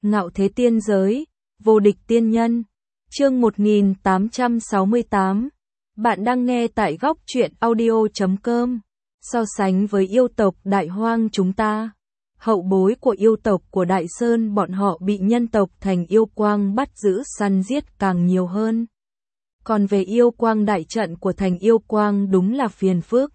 Ngạo thế tiên giới, vô địch tiên nhân. Chương 1868. Bạn đang nghe tại góc truyện audio.com. So sánh với yêu tộc Đại Hoang chúng ta, hậu bối của yêu tộc của Đại Sơn bọn họ bị nhân tộc Thành Yêu Quang bắt giữ săn giết càng nhiều hơn. Còn về yêu quang đại trận của Thành Yêu Quang đúng là phiền phức.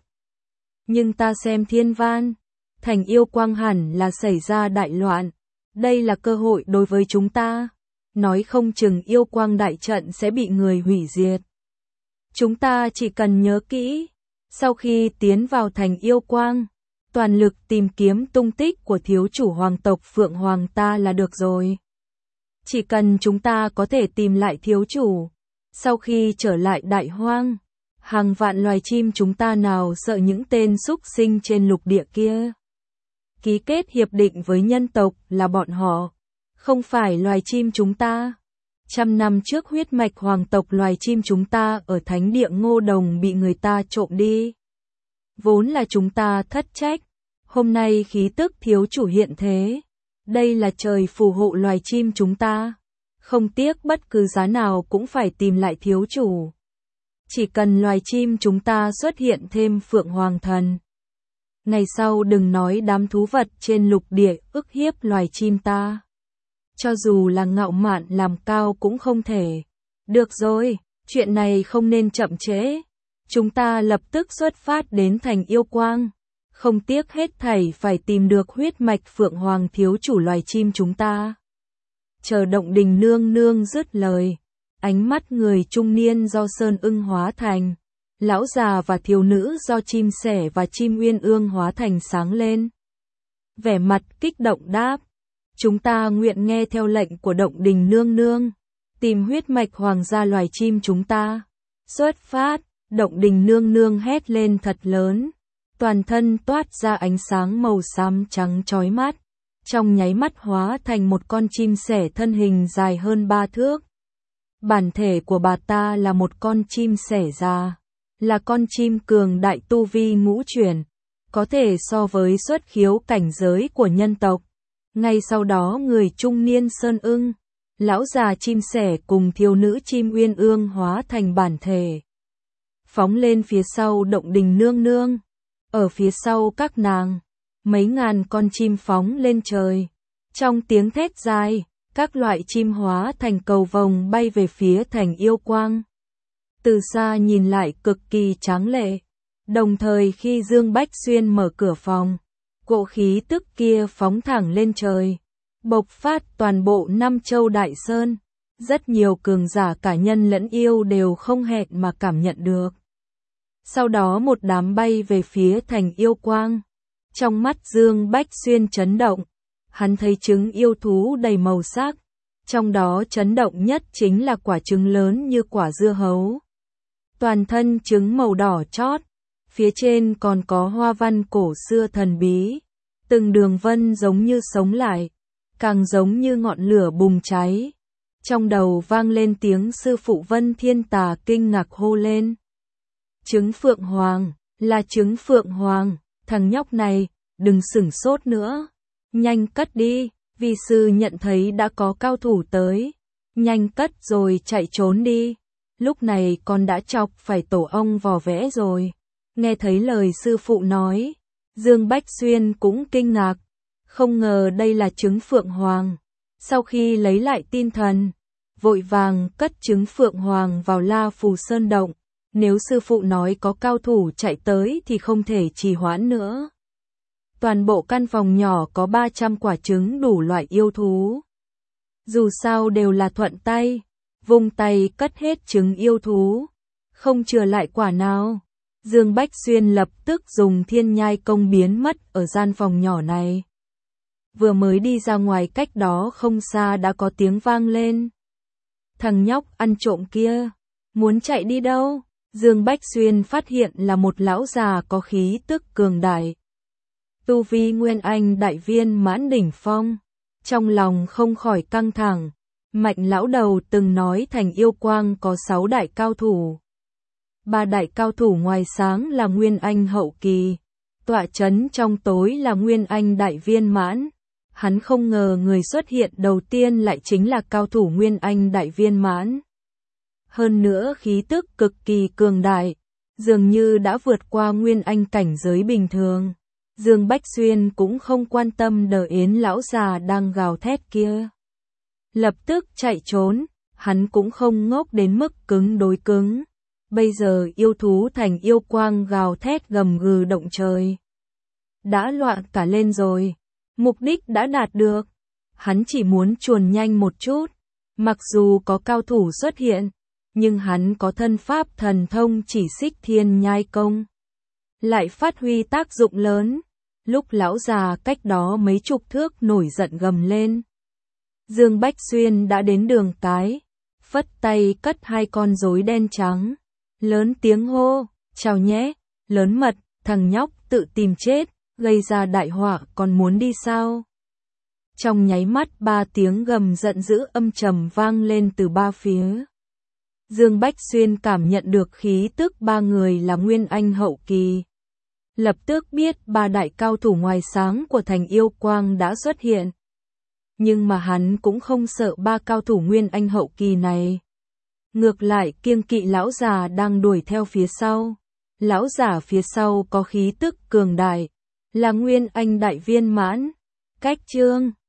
Nhưng ta xem thiên văn, Thành Yêu Quang hẳn là xảy ra đại loạn. Đây là cơ hội đối với chúng ta. Nói không chừng yêu quang đại trận sẽ bị người hủy diệt. Chúng ta chỉ cần nhớ kỹ, sau khi tiến vào Thành Yêu Quang, toàn lực tìm kiếm tung tích của thiếu chủ hoàng tộc Phượng Hoàng ta là được rồi. Chỉ cần chúng ta có thể tìm lại thiếu chủ, sau khi trở lại Đại Hoang, hàng vạn loài chim chúng ta nào sợ những tên súc sinh trên lục địa kia. Ký kết hiệp định với nhân tộc là bọn họ, không phải loài chim chúng ta. 100 năm trước huyết mạch hoàng tộc loài chim chúng ta ở thánh địa Ngô Đồng bị người ta trộm đi. Vốn là chúng ta thất trách, hôm nay khí tức thiếu chủ hiện thế. Đây là trời phù hộ loài chim chúng ta. Không tiếc bất cứ giá nào cũng phải tìm lại thiếu chủ. Chỉ cần loài chim chúng ta xuất hiện thêm Phượng Hoàng Thần. Ngày sau đừng nói đám thú vật trên lục địa ức hiếp loài chim ta. Cho dù là ngạo mạn làm cao cũng không thể. Được rồi, chuyện này không nên chậm trễ. Chúng ta lập tức xuất phát đến Thành Yêu Quang. Không tiếc hết thảy phải tìm được huyết mạch Phượng Hoàng thiếu chủ loài chim chúng ta. Chờ Động Đình nương nương dứt lời. Ánh mắt người trung niên do Sơn Ưng hóa thành, lão già và thiếu nữ do chim sẻ và chim uyên ương hóa thành sáng lên. Vẻ mặt kích động đáp. Chúng ta nguyện nghe theo lệnh của Động Đình nương nương. Tìm huyết mạch hoàng gia loài chim chúng ta. Xuất phát, Động Đình nương nương hét lên thật lớn. Toàn thân toát ra ánh sáng màu xám trắng chói mắt. Trong nháy mắt hóa thành một con chim sẻ thân hình dài hơn 3 thước. Bản thể của bà ta là một con chim sẻ già. Là con chim cường đại tu vi ngũ chuyển. Có thể so với xuất khiếu cảnh giới của nhân tộc. Ngay sau đó người trung niên Sơn Ưng, lão già chim sẻ cùng thiếu nữ chim uyên ương hóa thành bản thể. Phóng lên phía sau Động Đình nương nương. Ở phía sau các nàng, mấy ngàn con chim phóng lên trời. Trong tiếng thét dài, các loại chim hóa thành cầu vồng bay về phía Thành Yêu Quang. Từ xa nhìn lại cực kỳ tráng lệ. Đồng thời khi Dương Bách Xuyên mở cửa phòng, cỗ khí tức kia phóng thẳng lên trời, bộc phát toàn bộ Nam Châu Đại Sơn. Rất nhiều cường giả cả nhân lẫn yêu đều không hẹn mà cảm nhận được. Sau đó một đám bay về phía Thành Yêu Quang. Trong mắt Dương Bách Xuyên chấn động, hắn thấy trứng yêu thú đầy màu sắc. Trong đó chấn động nhất chính là quả trứng lớn như quả dưa hấu. Toàn thân trứng màu đỏ chót, phía trên còn có hoa văn cổ xưa thần bí. Từng đường vân giống như sống lại, càng giống như ngọn lửa bùng cháy. Trong đầu vang lên tiếng sư phụ Vân Thiên Tà kinh ngạc hô lên. Trứng Phượng Hoàng, là trứng Phượng Hoàng, thằng nhóc này, đừng sửng sốt nữa. Nhanh cất đi, vi sư nhận thấy đã có cao thủ tới. Nhanh cất rồi chạy trốn đi. Lúc này con đã chọc phải tổ ong vò vẽ rồi. Nghe thấy lời sư phụ nói, Dương Bách Xuyên cũng kinh ngạc. Không ngờ đây là trứng Phượng Hoàng. Sau khi lấy lại tinh thần, vội vàng cất trứng Phượng Hoàng vào La Phù Sơn Động. Nếu sư phụ nói có cao thủ chạy tới thì không thể trì hoãn nữa. Toàn bộ căn phòng nhỏ có 300 quả trứng đủ loại yêu thú. Dù sao đều là thuận tay, vung tay cất hết trứng yêu thú, không chừa lại quả nào. Dương Bách Xuyên lập tức dùng thiên nhai công biến mất ở gian phòng nhỏ này. Vừa mới đi ra ngoài cách đó không xa đã có tiếng vang lên. Thằng nhóc ăn trộm kia, muốn chạy đi đâu? Dương Bách Xuyên phát hiện là một lão già có khí tức cường đại. Tu vi Nguyên Anh đại viên mãn đỉnh phong. Trong lòng không khỏi căng thẳng. Mạnh lão đầu từng nói Thành Yêu Quang có 6 đại cao thủ. 3 đại cao thủ ngoài sáng là Nguyên Anh hậu kỳ. Tọa chấn trong tối là Nguyên Anh đại viên mãn. Hắn không ngờ người xuất hiện đầu tiên lại chính là cao thủ Nguyên Anh đại viên mãn. Hơn nữa khí tức cực kỳ cường đại, dường như đã vượt qua Nguyên Anh cảnh giới bình thường. Dương Bách Xuyên cũng không quan tâm Đờ Yến lão già đang gào thét kia. Lập tức chạy trốn, hắn cũng không ngốc đến mức cứng đối cứng. Bây giờ yêu thú thành yêu quang gào thét gầm gừ động trời. Đã loạn cả lên rồi, mục đích đã đạt được. Hắn chỉ muốn chuồn nhanh một chút, mặc dù có cao thủ xuất hiện, nhưng hắn có thân pháp thần thông chỉ xích thiên nhai công. Lại phát huy tác dụng lớn, lúc lão già cách đó mấy chục thước nổi giận gầm lên. Dương Bách Xuyên đã đến đường cái, phất tay cất hai con rối đen trắng, lớn tiếng hô, chào nhé, lớn mật, thằng nhóc tự tìm chết, gây ra đại họa còn muốn đi sao? Trong nháy mắt ba tiếng gầm giận dữ âm trầm vang lên từ ba phía. Dương Bách Xuyên cảm nhận được khí tức ba người là Nguyên Anh hậu kỳ. Lập tức biết ba đại cao thủ ngoài sáng của thành yêu quang đã xuất hiện. Nhưng mà hắn cũng không sợ ba cao thủ Nguyên Anh hậu kỳ này. Ngược lại kiêng kỵ lão già đang đuổi theo phía sau. Lão già phía sau có khí tức cường đại, là Nguyên Anh đại viên mãn. Cách chương